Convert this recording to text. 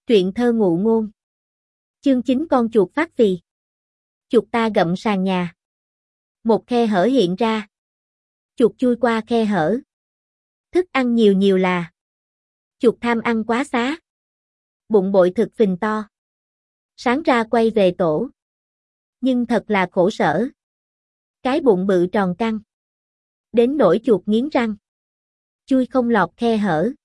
Truyện thơ ngụ ngôn. Chương 9 con chuột phát vì. Chuột ta gặm sàn nhà. Một khe hở hiện ra. Chuột chui qua khe hở. Thức ăn nhiều nhiều là. Chuột tham ăn quá xá. Bụng bội thực phình to. Sáng ra quay về tổ. Nhưng thật là khổ sở. Cái bụng bự tròn căng. Đến nỗi chuột nghiến răng. Chui không lọt khe hở.